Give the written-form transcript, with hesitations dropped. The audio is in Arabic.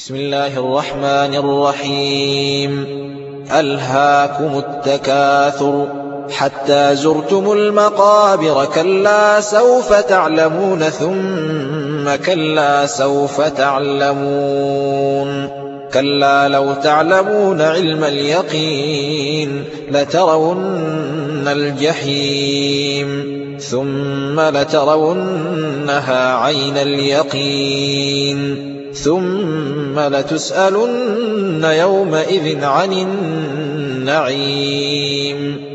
بسم الله الرحمن الرحيم. ألهاكم التكاثر حتى زرتم المقابر، كلا سوف تعلمون ثم كلا سوف تعلمون، كلا لو تعلمون علم اليقين لترون الجحيم ثم لترونها عين اليقين ثم لتسألن يومئذ عن النعيم.